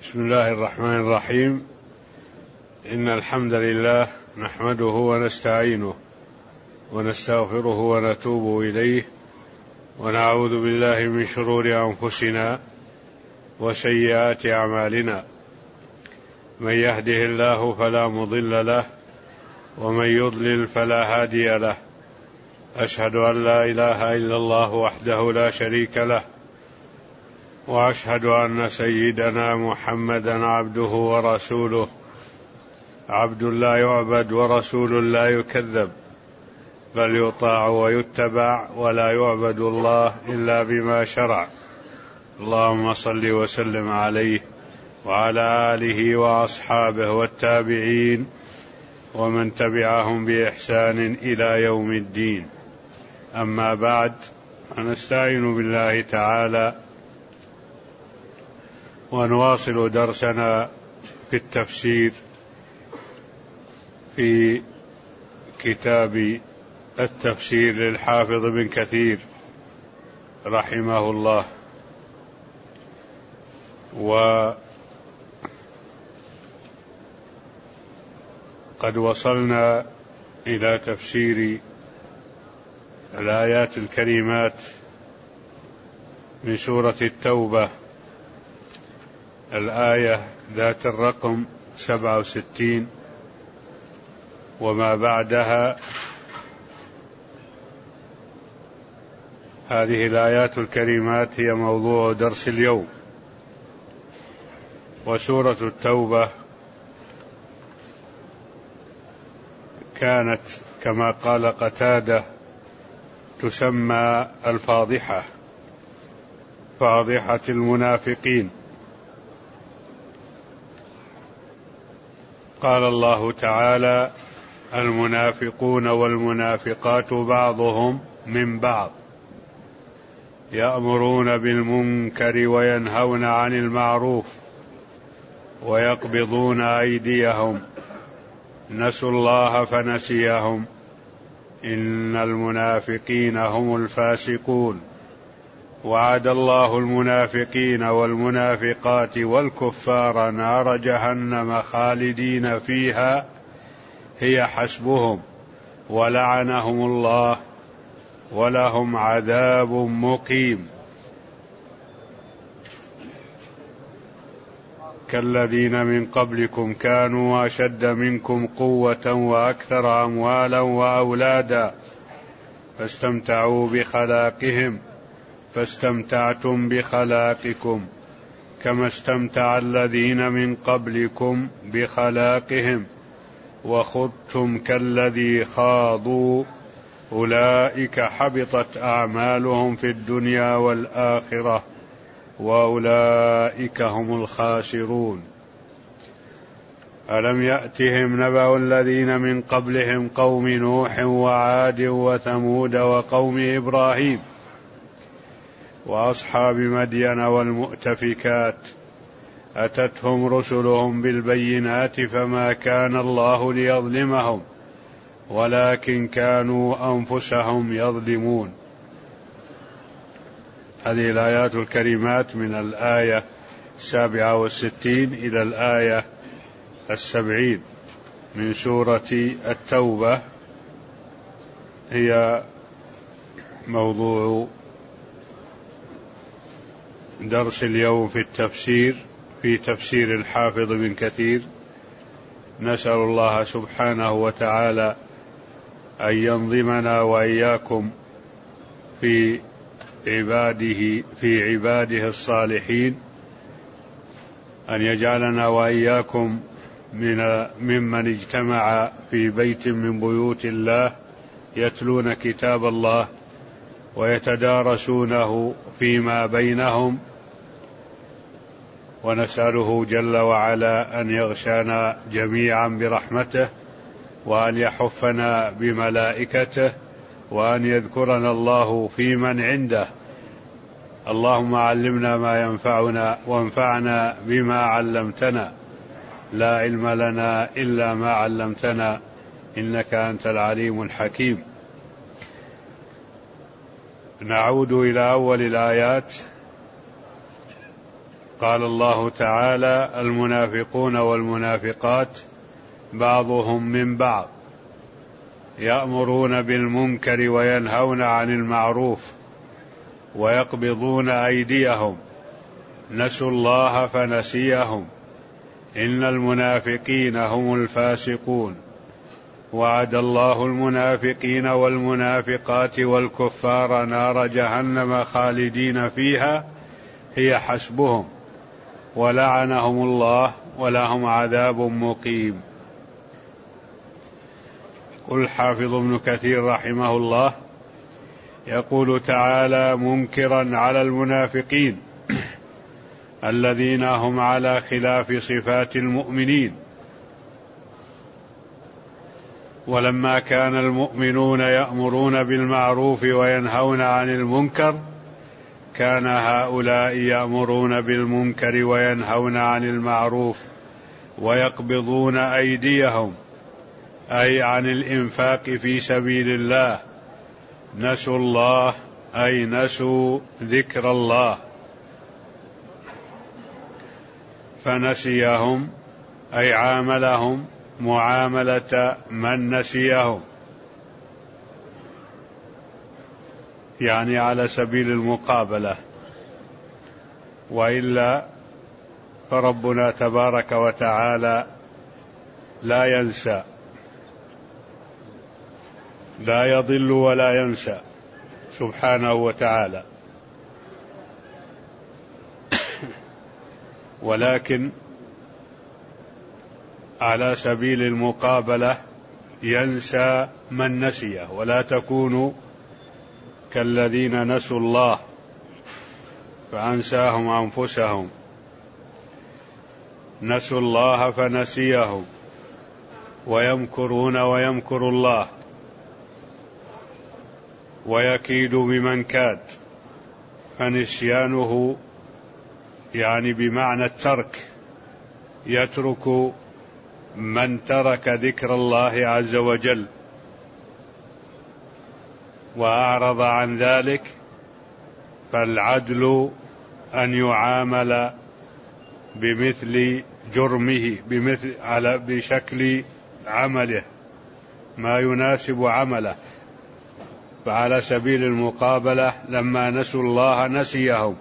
بسم الله الرحمن الرحيم. إن الحمد لله نحمده ونستعينه ونستغفره ونتوب إليه، ونعوذ بالله من شرور أنفسنا وسيئات أعمالنا. من يهده الله فلا مضل له، ومن يضلل فلا هادي له. أشهد أن لا إله إلا الله وحده لا شريك له، وأشهد أن سيدنا محمدا عبده ورسوله، عبد لا يعبد ورسول لا يكذب، بل يطاع ويتبع، ولا يعبد الله إلا بما شرع. اللهم صل وسلم عليه وعلى آله وأصحابه والتابعين ومن تبعهم بإحسان إلى يوم الدين. أما بعد، فنستعين بالله تعالى ونواصل درسنا في التفسير في كتاب التفسير للحافظ ابن كثير رحمه الله. وقد وصلنا إلى تفسير الآيات الكريمات من سورة التوبة، الآية ذات الرقم 67 وما بعدها. هذه الآيات الكريمات هي موضوع درس اليوم. وسورة التوبة كانت كما قال قتادة تسمى الفاضحة، فاضحة المنافقين. قال الله تعالى: المنافقون والمنافقات بعضهم من بعض يأمرون بالمنكر وينهون عن المعروف ويقبضون أيديهم نسوا الله فنسيهم إن المنافقين هم الفاسقون. وعد الله المنافقين والمنافقات والكفار نار جهنم خالدين فيها هي حسبهم ولعنهم الله ولهم عذاب مقيم. كالذين من قبلكم كانوا أشد منكم قوة وأكثر أموالا وأولادا فاستمتعوا بخلاقهم فاستمتعتم بخلاقكم كما استمتع الذين من قبلكم بخلاقهم وخضتم كالذي خاضوا أولئك حبطت أعمالهم في الدنيا والآخرة وأولئك هم الخاسرون. ألم يأتهم نبأ الذين من قبلهم قوم نوح وعاد وثمود وقوم إبراهيم وأصحاب مدين والمؤتفكات أتتهم رسلهم بالبينات فما كان الله ليظلمهم ولكن كانوا أنفسهم يظلمون. هذه الآيات الكريمات من الآية 67 إلى الآية 70 من سورة التوبة هي موضوع درس اليوم في التفسير، في تفسير الحافظ ابن كثير. نسأل الله سبحانه وتعالى أن ينظمنا وإياكم في عباده الصالحين، أن يجعلنا وإياكم ممن اجتمع في بيت من بيوت الله يتلون كتاب الله ويتدارسونه فيما بينهم، ونسأله جل وعلا أن يغشانا جميعا برحمته، وأن يحفنا بملائكته، وأن يذكرنا الله في من عنده. اللهم علمنا ما ينفعنا وانفعنا بما علمتنا، لا علم لنا إلا ما علمتنا إنك أنت العليم الحكيم. نعود إلى أول الآيات قال الله تعالى: المنافقون والمنافقات بعضهم من بعض يأمرون بالمنكر وينهون عن المعروف ويقبضون أيديهم نسوا الله فنسيهم إن المنافقين هم الفاسقون وعد الله المنافقين والمنافقات والكفار نار جهنم خالدين فيها هي حسبهم ولعنهم الله ولهم عذاب مقيم. يقول الحافظ ابن كثير رحمه الله: يقول تعالى منكرا على المنافقين الذين هم على خلاف صفات المؤمنين، ولما كان المؤمنون يأمرون بالمعروف وينهون عن المنكر كان هؤلاء يأمرون بالمنكر وينهون عن المعروف ويقبضون أيديهم أي عن الإنفاق في سبيل الله، نسوا الله أي نسوا ذكر الله، فنسيهم أي عاملهم معاملة من نسيهم، يعني على سبيل المقابلة، وإلا فربنا تبارك وتعالى لا ينسى، لا يضل ولا ينسى سبحانه وتعالى، ولكن على سبيل المقابلة ينسى من نسيه، ولا تكونوا كالذين نسوا الله فأنساهم أنفسهم، نسوا الله فنسيهم، ويمكرون ويمكر الله، ويكيد بمن كاد، فنسيانه يعني بمعنى الترك، يترك من ترك ذكر الله عز وجل وأعرض عن ذلك، فالعدل أن يعامل بمثل جرمه، بشكل عمله ما يناسب عمله، فعلى سبيل المقابلة لما نسوا الله نسيهم،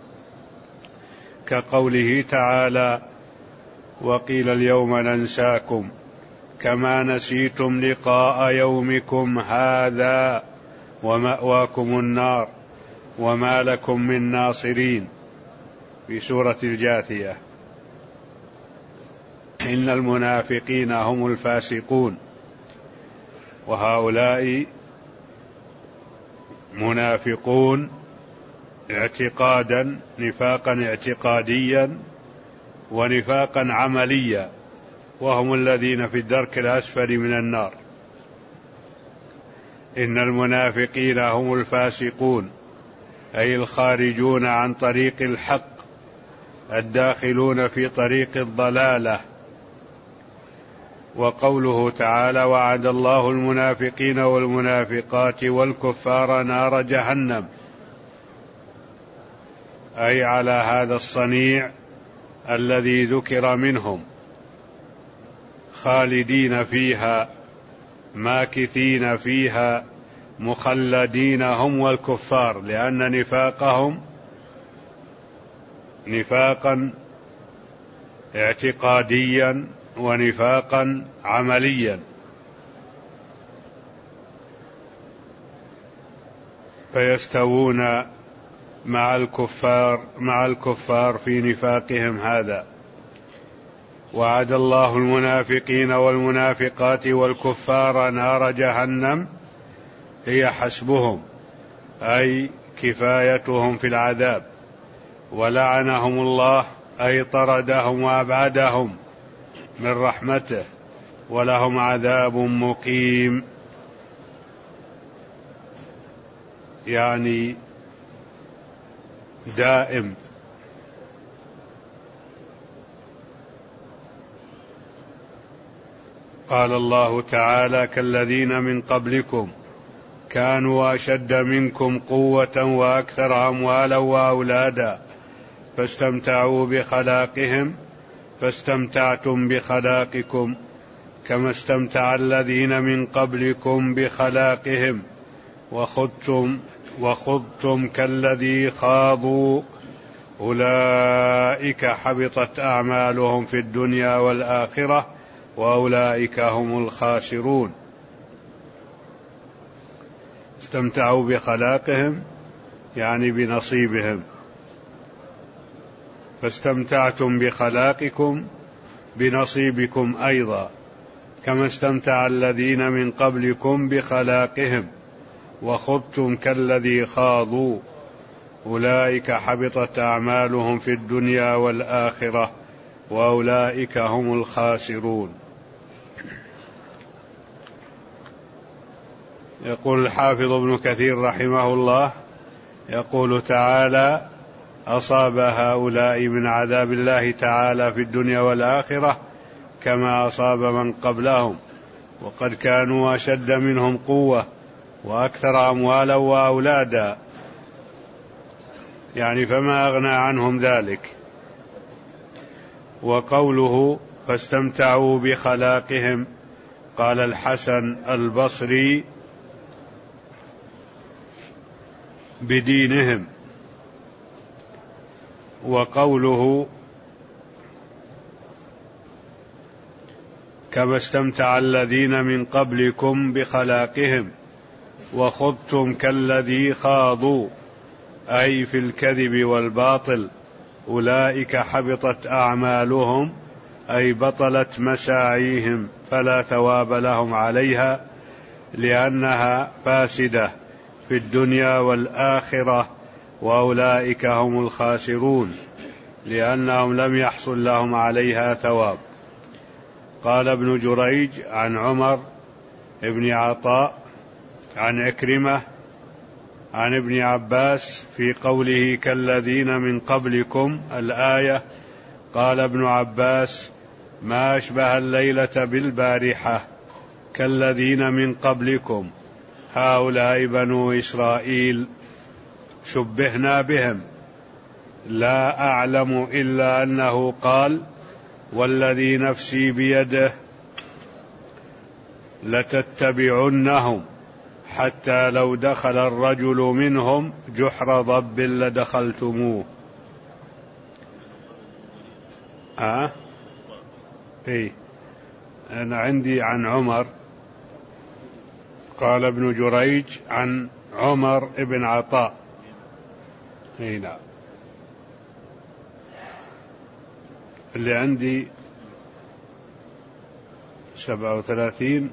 كقوله تعالى: وقيل اليوم ننساكم كما نسيتم لقاء يومكم هذا ومأواكم النار وما لكم من ناصرين، في سورة الجاثية. إن المنافقين هم الفاسقون، وهؤلاء منافقون اعتقادا، نفاقا اعتقاديا ونفاقا عمليا، وهم الذين في الدرك الأسفل من النار. إن المنافقين هم الفاسقون أي الخارجون عن طريق الحق، الداخلون في طريق الضلالة. وقوله تعالى: وعد الله المنافقين والمنافقات والكفار نار جهنم، أي على هذا الصنيع الذي ذكر منهم، خالدين فيها ماكثين فيها مخلدين هم والكفار، لأن نفاقهم نفاقا اعتقاديا ونفاقا عمليا، فيستوون مع الكفار في نفاقهم هذا. وعد الله المنافقين والمنافقات والكفار نار جهنم هي حسبهم أي كفايتهم في العذاب، ولعنهم الله أي طردهم وأبعدهم من رحمته، ولهم عذاب مقيم، يعني دائم. قال الله تعالى: كالذين من قبلكم كانوا أشد منكم قوة وأكثر أموالا وأولادا فاستمتعوا بخلاقهم فاستمتعتم بخلاقكم كما استمتع الذين من قبلكم بخلاقهم وخضتم كالذي خاضوا أولئك حبطت أعمالهم في الدنيا والآخرة وأولئك هم الخاسرون. استمتعوا بخلاقهم يعني بنصيبهم، فاستمتعتم بخلاقكم بنصيبكم أيضا كما استمتع الذين من قبلكم بخلاقهم وخضتم كالذي خاضوا أولئك حبطت أعمالهم في الدنيا والآخرة وأولئك هم الخاسرون. يقول الحافظ ابن كثير رحمه الله يقول تعالى: أصاب هؤلاء من عذاب الله تعالى في الدنيا والآخرة كما أصاب من قبلهم، وقد كانوا أشد منهم قوة وأكثر أموالا وأولادا، يعني فما أغنى عنهم ذلك. وقوله فاستمتعوا بخلاقهم، قال الحسن البصري: بدينهم. وقوله كما استمتع الذين من قبلكم بخلاقهم وخضتم كالذي خاضوا، أي في الكذب والباطل، أولئك حبطت أعمالهم أي بطلت مساعيهم فلا ثواب لهم عليها لأنها فاسدة في الدنيا والآخرة، وأولئك هم الخاسرون لأنهم لم يحصل لهم عليها ثواب. قال ابن جريج عن عمر ابن عطاء عن عكرمة عن ابن عباس في قوله كالذين من قبلكم الآية، قال ابن عباس: ما أشبه الليلة بالبارحة كالذين من قبلكم هؤلاء بنو إسرائيل شبهنا بهم، لا أعلم إلا أنه قال: والذي نفسي بيده لتتبعنهم حتى لو دخل الرجل منهم جحر ضب لدخلتموه. أنا عندي عن عمر، قال ابن جريج عن عمر ابن عطاء. نعم، اللي عندي 37